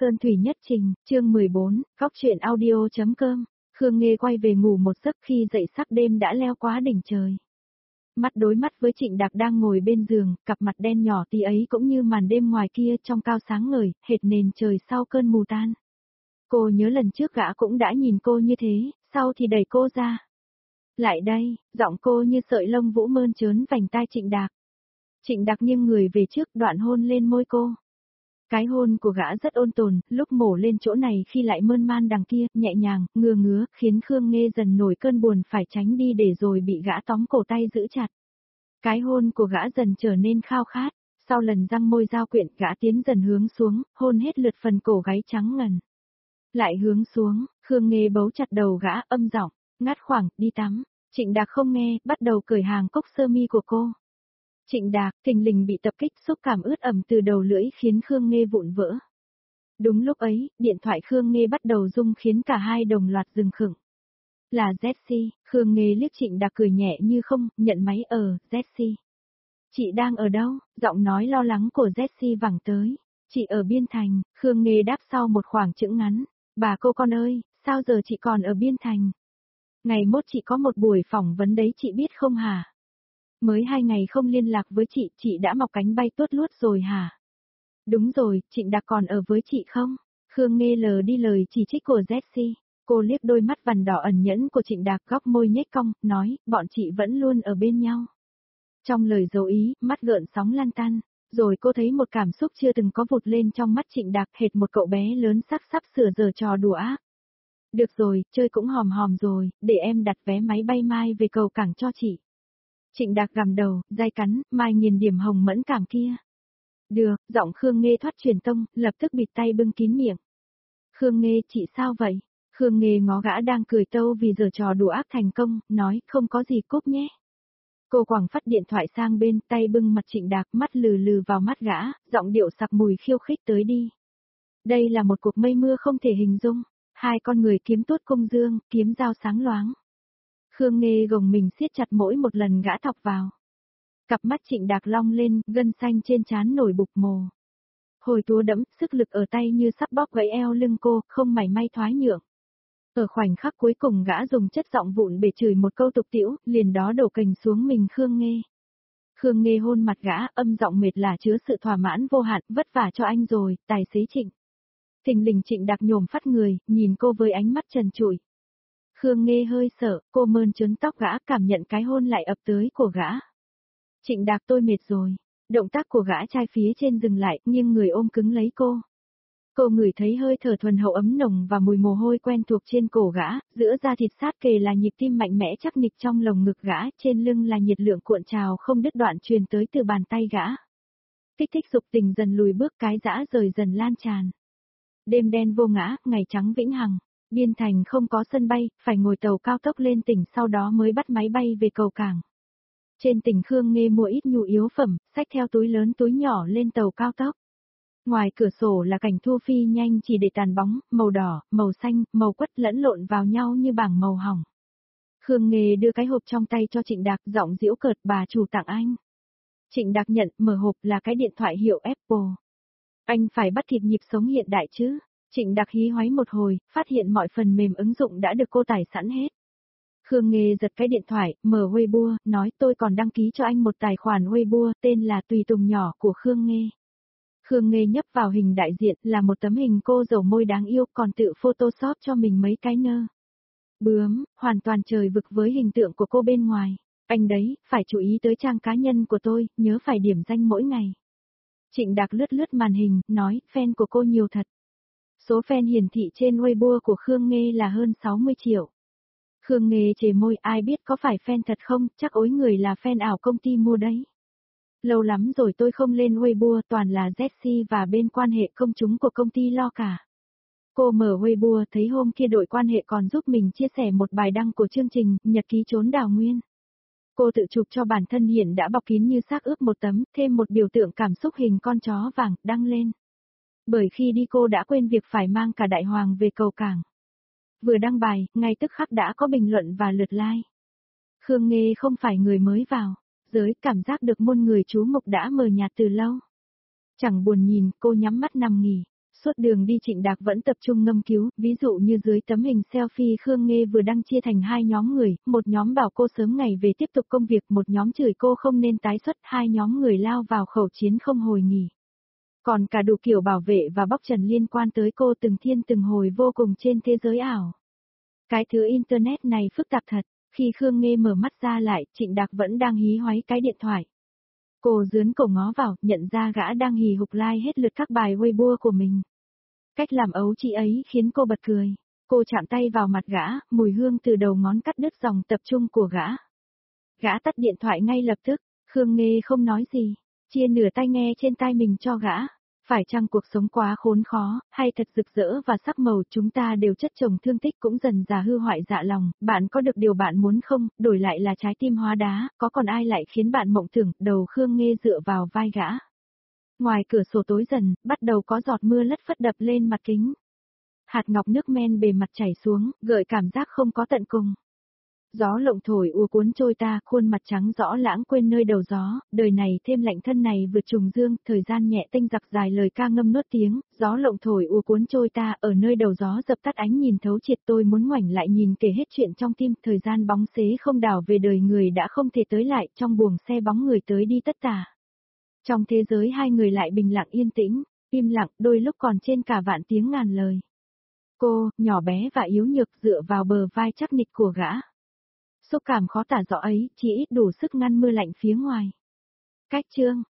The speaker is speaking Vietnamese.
Sơn Thủy Nhất Trình, chương 14, Góc truyện audio.com. Khương Nghê quay về ngủ một giấc, khi dậy sắc đêm đã leo quá đỉnh trời. Mắt đối mắt với Trịnh Đạc đang ngồi bên giường, cặp mặt đen nhỏ tí ấy cũng như màn đêm ngoài kia trong cao sáng ngời, hệt nền trời sau cơn mù tan. Cô nhớ lần trước gã cũng đã nhìn cô như thế, sau thì đẩy cô ra. Lại đây, giọng cô như sợi lông vũ mơn trớn vành tai Trịnh Đạc. Trịnh Đạc nghiêng người về trước, đoạn hôn lên môi cô. Cái hôn của gã rất ôn tồn, lúc mổ lên chỗ này khi lại mơn man đằng kia, nhẹ nhàng, ngừa ngứa, khiến Khương Nghê dần nổi cơn buồn phải tránh đi để rồi bị gã tóm cổ tay giữ chặt. Cái hôn của gã dần trở nên khao khát, sau lần răng môi giao quyện gã tiến dần hướng xuống, hôn hết lượt phần cổ gáy trắng ngần. Lại hướng xuống, Khương Nghê bấu chặt đầu gã, âm giọng, ngắt khoảng, đi tắm. Trịnh Đạc không nghe, bắt đầu cởi hàng cúc sơ mi của cô. Trịnh Đạc thình lình bị tập kích, xúc cảm ướt ẩm từ đầu lưỡi khiến Khương Nghê vụn vỡ. Đúng lúc ấy, điện thoại Khương Nghê bắt đầu rung khiến cả hai đồng loạt dừng khựng. Là Jessie, Khương Nghê liếc Trịnh Đạc cười nhẹ như không, nhận máy. Jessie. Chị đang ở đâu? Giọng nói lo lắng của Jessie vẳng tới. Chị ở Biên Thành, Khương Nghê đáp sau một khoảng chững ngắn. Bà cô con ơi, sao giờ chị còn ở Biên Thành? Ngày mốt chị có một buổi phỏng vấn đấy, chị biết không hả? Mới 2 ngày không liên lạc với chị đã mọc cánh bay tuốt luốt rồi hả? Đúng rồi, Trịnh Đạc còn ở với chị không? Khương Nghê lờ đi lời chỉ trích của Jessie. Cô liếc đôi mắt vằn đỏ ẩn nhẫn của Trịnh Đạc, góc môi nhếch cong, nói, bọn chị vẫn luôn ở bên nhau. Trong lời dấu ý, mắt gợn sóng lan tan. Rồi cô thấy một cảm xúc chưa từng có vụt lên trong mắt Trịnh Đạc, hệt một cậu bé lớn sắp sửa giở trò đùa ác. Được rồi, chơi cũng hòm hòm rồi, để em đặt vé máy bay mai về cầu cảng cho chị. Trịnh Đạc gằm đầu, dai cắn, mai nghiền điểm hồng mẫn cảm kia. Được, giọng Khương Nghê thoát truyền tông, lập tức bịt tay bưng kín miệng. Khương Nghê, chị sao vậy? Khương Nghê ngó gã đang cười tâu vì giở trò đùa ác thành công, nói, không có gì, cúp nhé. Cô quẳng phắt điện thoại sang bên, tay bưng mặt Trịnh Đạc, mắt lừ lừ vào mắt gã, giọng điệu sặc mùi khiêu khích, tới đi. Đây là một cuộc mây mưa không thể hình dung, hai con người kiếm tuốt cung dương, kiếm dao sáng loáng. Khương Nghê gồng mình siết chặt mỗi một lần gã thọc vào. Cặp mắt Trịnh Đạc long lên, gân xanh trên trán nổi bục mồ. Hồi túa đẫm, sức lực ở tay như sắp bóp gãy eo lưng cô, không mảy may thoái nhượng. Ở khoảnh khắc cuối cùng gã dùng chất giọng vụn để chửi một câu tục tĩu, liền đó đổ cành xuống mình Khương Nghê. Khương Nghê hôn mặt gã, âm giọng mệt lả chứa sự thỏa mãn vô hạn, vất vả cho anh rồi, tài xế Trịnh. Thình lình Trịnh Đạc nhổm phát người, nhìn cô với ánh mắt trần trụi. Khương Nghê hơi sợ, cô mơn trớn tóc gã, cảm nhận cái hôn lại ập tới của gã. Trịnh Đạc, tôi mệt rồi. Động tác của gã trai phía trên dừng lại, nghiêng người ôm cứng lấy cô. Cô ngửi thấy hơi thở thuần hậu ấm nồng và mùi mồ hôi quen thuộc trên cổ gã, giữa da thịt sát kề là nhịp tim mạnh mẽ chắc nịch trong lồng ngực gã, trên lưng là nhiệt lượng cuộn trào không đứt đoạn truyền tới từ bàn tay gã. Kích thích dục tình dần lùi bước, cái dã rời dần lan tràn. Đêm đen vô ngã, ngày trắng vĩnh hằng. Biên Thành không có sân bay, phải ngồi tàu cao tốc lên tỉnh, sau đó mới bắt máy bay về cầu cảng. Trên tỉnh Khương Nghê mua ít nhu yếu phẩm, xách theo túi lớn túi nhỏ lên tàu cao tốc. Ngoài cửa sổ là cảnh thu phi nhanh chỉ để tàn bóng, màu đỏ, màu xanh, màu quất lẫn lộn vào nhau như bảng màu hồng. Khương Nghê đưa cái hộp trong tay cho Trịnh Đạc, giọng giễu cợt, bà chủ tặng anh. Trịnh Đạc nhận, mở hộp là cái điện thoại hiệu Apple. Anh phải bắt kịp nhịp sống hiện đại chứ. Trịnh Đạc hí hoáy một hồi, phát hiện mọi phần mềm ứng dụng đã được cô tải sẵn hết. Khương Nghê giật cái điện thoại, mở Weibo, nói tôi còn đăng ký cho anh một tài khoản Weibo, tên là Tùy Tùng Nhỏ của Khương Nghê. Khương Nghê nhấp vào hình đại diện là một tấm hình cô dầu môi đáng yêu, còn tự photoshop cho mình mấy cái nơ. Bướm, hoàn toàn trời vực với hình tượng của cô bên ngoài. Anh đấy, phải chú ý tới trang cá nhân của tôi, nhớ phải điểm danh mỗi ngày. Trịnh Đạc lướt lướt màn hình, nói, fan của cô nhiều thật. Số fan hiển thị trên Weibo của Khương Nghê là hơn 60 triệu. Khương Nghê chề môi, ai biết có phải fan thật không, chắc ối người là fan ảo công ty mua đấy. Lâu lắm rồi tôi không lên Weibo, toàn là Jessie và bên quan hệ công chúng của công ty lo cả. Cô mở Weibo thấy hôm kia đội quan hệ còn giúp mình chia sẻ một bài đăng của chương trình Nhật ký trốn đào nguyên. Cô tự chụp cho bản thân hiện đã bọc kín như xác ướp một tấm, thêm một biểu tượng cảm xúc hình con chó vàng, đăng lên. Bởi khi đi cô đã quên việc phải mang cả đại hoàng về cầu cảng. Vừa đăng bài, ngay tức khắc đã có bình luận và lượt like. Khương Nghê không phải người mới vào, giới cảm giác được muôn người chú mục đã mờ nhạt từ lâu. Chẳng buồn nhìn, cô nhắm mắt nằm nghỉ. Suốt đường đi Trịnh Đạc vẫn tập trung ngâm cứu, ví dụ như dưới tấm hình selfie Khương Nghê vừa đăng chia thành hai nhóm người, một nhóm bảo cô sớm ngày về tiếp tục công việc, một nhóm chửi cô không nên tái xuất, hai nhóm người lao vào khẩu chiến không hồi nghỉ. Còn cả đủ kiểu bảo vệ và bóc trần liên quan tới cô từng thiên từng hồi vô cùng trên thế giới ảo. Cái thứ Internet này phức tạp thật, khi Khương Nghê mở mắt ra lại, Trịnh Đạc vẫn đang hí hoáy cái điện thoại. Cô dướn cổ ngó vào, nhận ra gã đang hì hục like hết lượt các bài Weibo của mình. Cách làm ấu chị ấy khiến cô bật cười. Cô chạm tay vào mặt gã, mùi hương từ đầu ngón cắt đứt dòng tập trung của gã. Gã tắt điện thoại ngay lập tức, Khương Nghê không nói gì, chia nửa tai nghe trên tai mình cho gã. Phải chăng cuộc sống quá khốn khó, hay thật rực rỡ và sắc màu chúng ta đều chất chồng thương tích cũng dần già hư hoại dạ lòng, bạn có được điều bạn muốn không, đổi lại là trái tim hóa đá, có còn ai lại khiến bạn mộng tưởng, đầu Khương Nghê dựa vào vai gã. Ngoài cửa sổ tối dần, bắt đầu có giọt mưa lất phất đập lên mặt kính. Hạt ngọc nước men bề mặt chảy xuống, gợi cảm giác không có tận cùng. Gió lộng thổi ùa cuốn trôi ta, khuôn mặt trắng rõ lãng quên nơi đầu gió, đời này thêm lạnh thân này vượt trùng dương, thời gian nhẹ tinh giặc dài lời ca ngâm nuốt tiếng, gió lộng thổi ùa cuốn trôi ta, ở nơi đầu gió dập tắt ánh nhìn thấu triệt tôi muốn ngoảnh lại nhìn kể hết chuyện trong tim, thời gian bóng xế không đảo về đời người đã không thể tới lại, trong buồng xe bóng người tới đi tất tả. Trong thế giới hai người lại bình lặng yên tĩnh, im lặng đôi lúc còn trên cả vạn tiếng ngàn lời. Cô, nhỏ bé và yếu nhược dựa vào bờ vai chắc nịch của gã. Xúc cảm khó tả rõ ấy, chỉ ít đủ sức ngăn mưa lạnh phía ngoài. Cách chương